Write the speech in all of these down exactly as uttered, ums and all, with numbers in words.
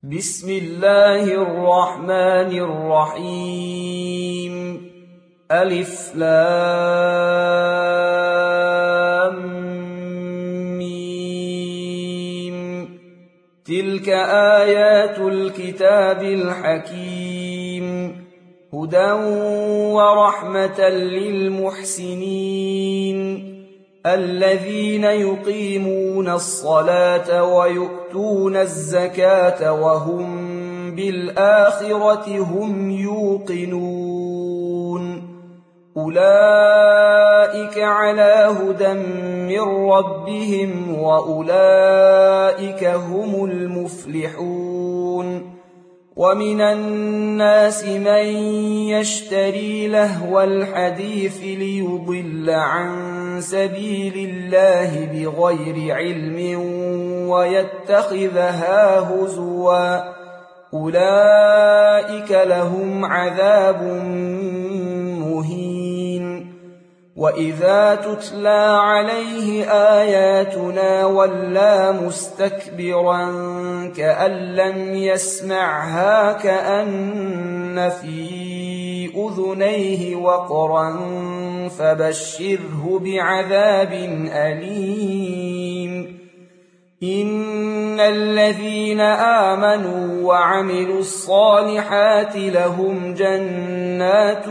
بسم الله الرحمن الرحيم. ألف لام ميم. تلك آيات الكتاب الحكيم، هدى ورحمة للمحسنين الذين يقيمون الصلاة ويؤتون الزكاة وهم بالآخرة هم يوقنون. أولئك على هدى من ربهم وأولئك هم المفلحون. ومن الناس من يشتري لهو الحديث ليضل عن سبيل الله بغير علم ويتخذها هزوا، أولئك لهم عذاب مهين. وإذا تتلى عليه آياتنا ولى مستكبرا كأن لم يسمعها كأن في أذنيه وقرا فبشره بعذاب أليم. إن الذين آمنوا وعملوا الصالحات لهم جنات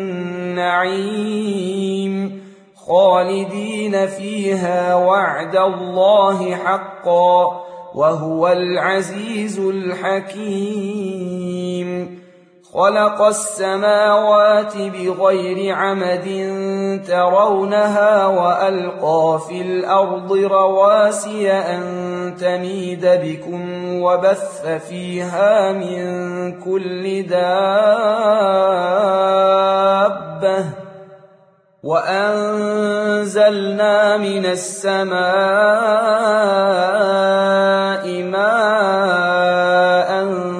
النعيم خالدين فيها وعد الله حقا وهو العزيز الحكيم. خلق السماوات بغير عمد ترونها وألقى في الأرض رواسي أن تميد بكم وبث فيها من كل دابة وأنزلنا من السماء ماء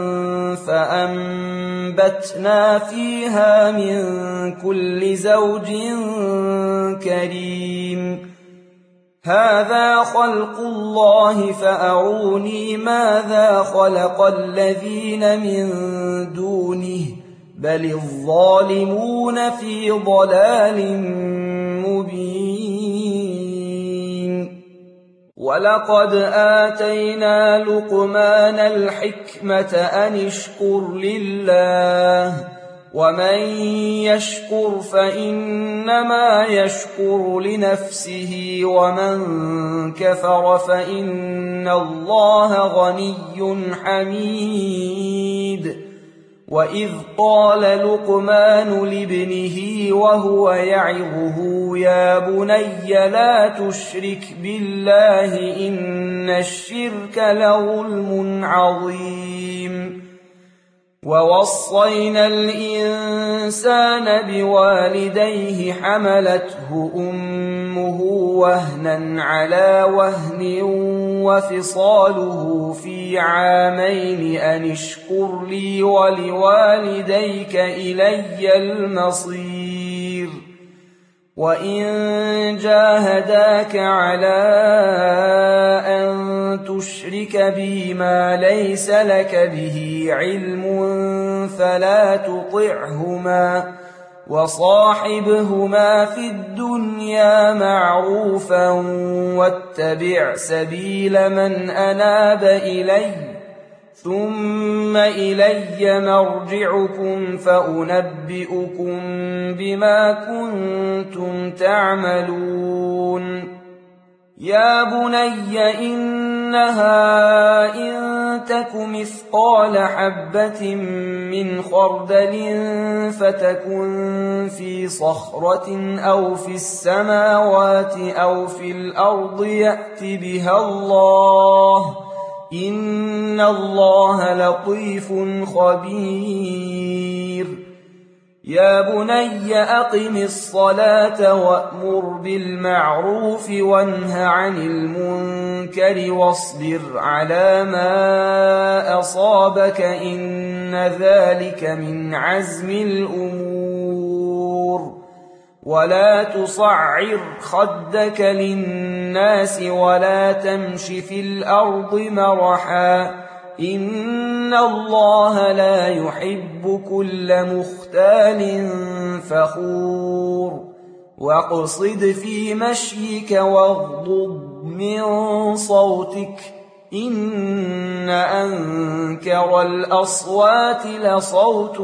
فأنبتنا فيها من كل زوج كريم. هذا خلق الله فأروني ماذا خلق الذين من دونه بل الظالمون في ضلال مبين. ولقد آتينا لقمان الحكمة أن اشكر لله ومن يشكر فإنما يشكر لنفسه ومن كفر فإن الله غني حميد. وإذ قال لقمان لابنه وهو يعظه يا بني لا تشرك بالله إن الشرك لظلم عظيم. ووصينا الإنسان بوالديه حملته أمه وهنا على وهن وفصاله في عامين أن اشكر لي ولوالديك إلي المصير. وإن جاهداك على أن تشرك بي ما ليس لك به علم فلا تطعهما وصاحبهما في الدنيا معروفا واتبع سبيل من أناب إلي ثم إلي مرجعكم فأنبئكم بما كنتم تعملون. يا بني إنها إن تك مثقال حبة من خردل فتكن في صخرة أو في السماوات أو في الأرض يأت بها الله إن الله لطيف خبير. يا بني أقم الصلاة وأمر بالمعروف وانه عن المنكر واصبر على ما أصابك إن ذلك من عزم الأمور. ولا تصعر خدك للناس ولا تمش في الأرض مرحا إن الله لا يحب كل مختال فخور واقصد في مشيك واغضض من صوتك إن أنكر الأصوات لصوت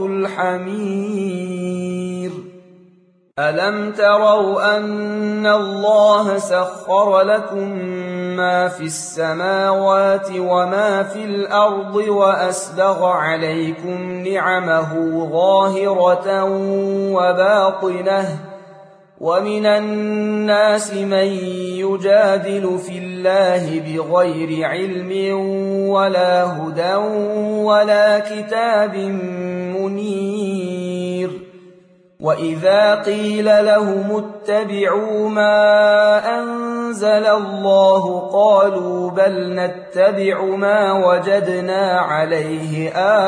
الحمير ألم تروا أن الله سخر لكم ما في السماوات وما في الأرض وأسبغ عليكم نعمه ظاهرة وباطنة ومن الناس من يجادل في الله بغير علم ولا هدى ولا كتاب منير وإذا قيل لهم اتبعوا ما أنزل الله قالوا بل نتبع ما وجدنا عليه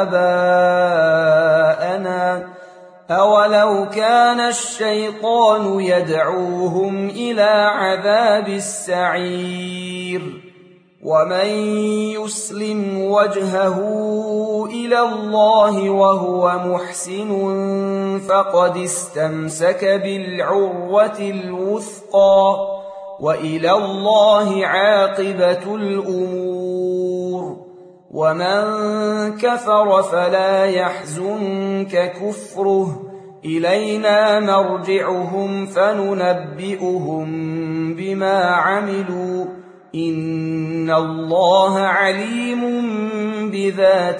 آباءنا أولو كان الشيطان يدعوهم إلى عذاب السعير ومن يسلم وجهه إلى الله وهو محسن فقد استمسك بالعروة الوثقى وإلى الله عاقبة الأمور ومن كفر فلا يحزنك كفره إلينا مرجعهم فننبئهم بما عملوا إن الله عليم بذات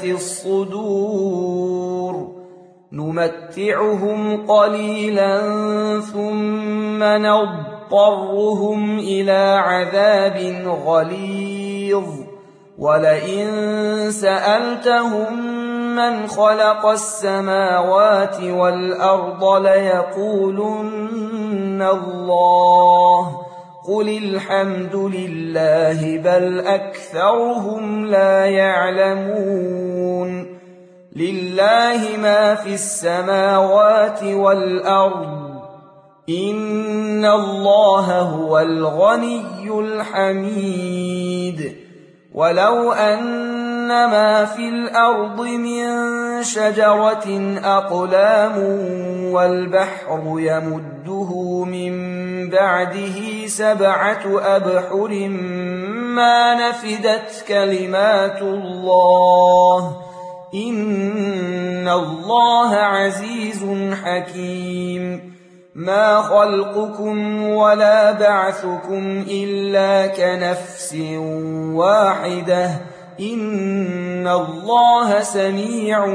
الصدور نمتعهم قليلا ثم نضطرهم إلى عذاب غليظ ولئن سألتهم من خلق السماوات والأرض ليقولن الله قل الحمد لله بل أكثرهم لا يعلمون لله ما في السماوات والأرض إن الله هو الغني الحميد ولو أن ما في الأرض من شجرة أقلام والبحر يمده من بعده سبعة أبحر ما نفدت كلمات الله إن الله عزيز حكيم ما خلقكم ولا بعثكم إلا كنفس واحدة إن الله سميع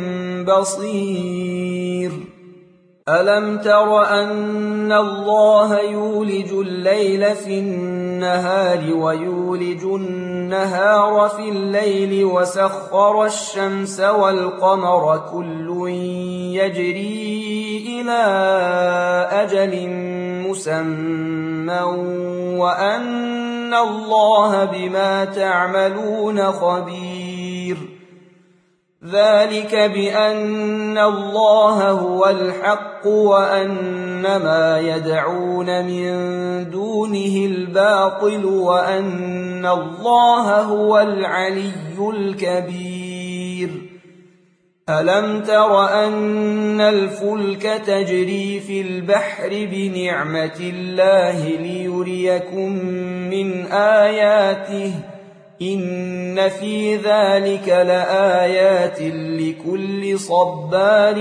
بصير ألم تر أن الله يولج الليل في النهار ويولج النهار في الليل وسخر الشمس والقمر كل يجري إلى أجل مسمى وأن الله بما تعملون خبير ذلك بأن الله هو الحق وأن ما يدعون من دونه الباطل وأن الله هو العلي الكبير ألم تر أن الفلك تجري في البحر بنعمة الله ليريكم من آياته إن في ذلك لآيات لكل صبار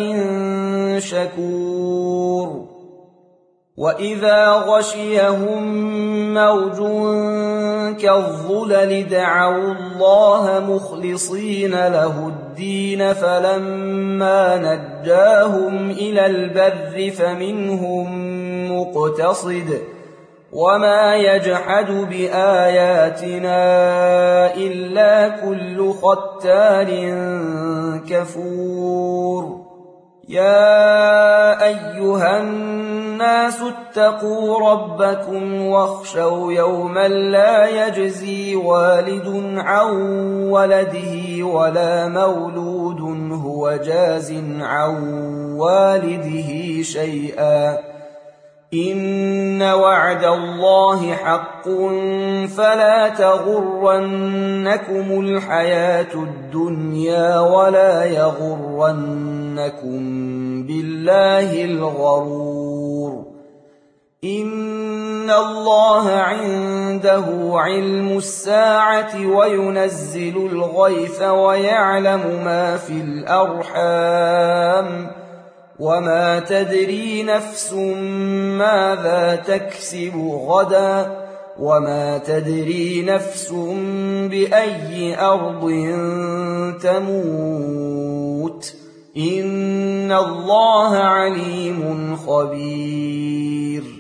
شكور وإذا غشيهم موج كالظلل دعوا الله مخلصين له الدين فلما نجاهم إلى البر فمنهم مقتصد وما يجحد بآياتنا إلا كل ختار كفور يا أيها الناس اتقوا ربكم واخشوا يوما لا يجزي والد عن ولده ولا مولود هو جاز عن والده شيئا إن وعد الله حق فلا تغرنكم الحياة الدنيا ولا يغرنكم بالله الغرور إن الله عنده علم الساعة وينزل الغيث ويعلم ما في الأرحام وما تدري نفس ماذا تكسب غدا وما تدري نفس بأي أرض تموت إن الله عليم خبير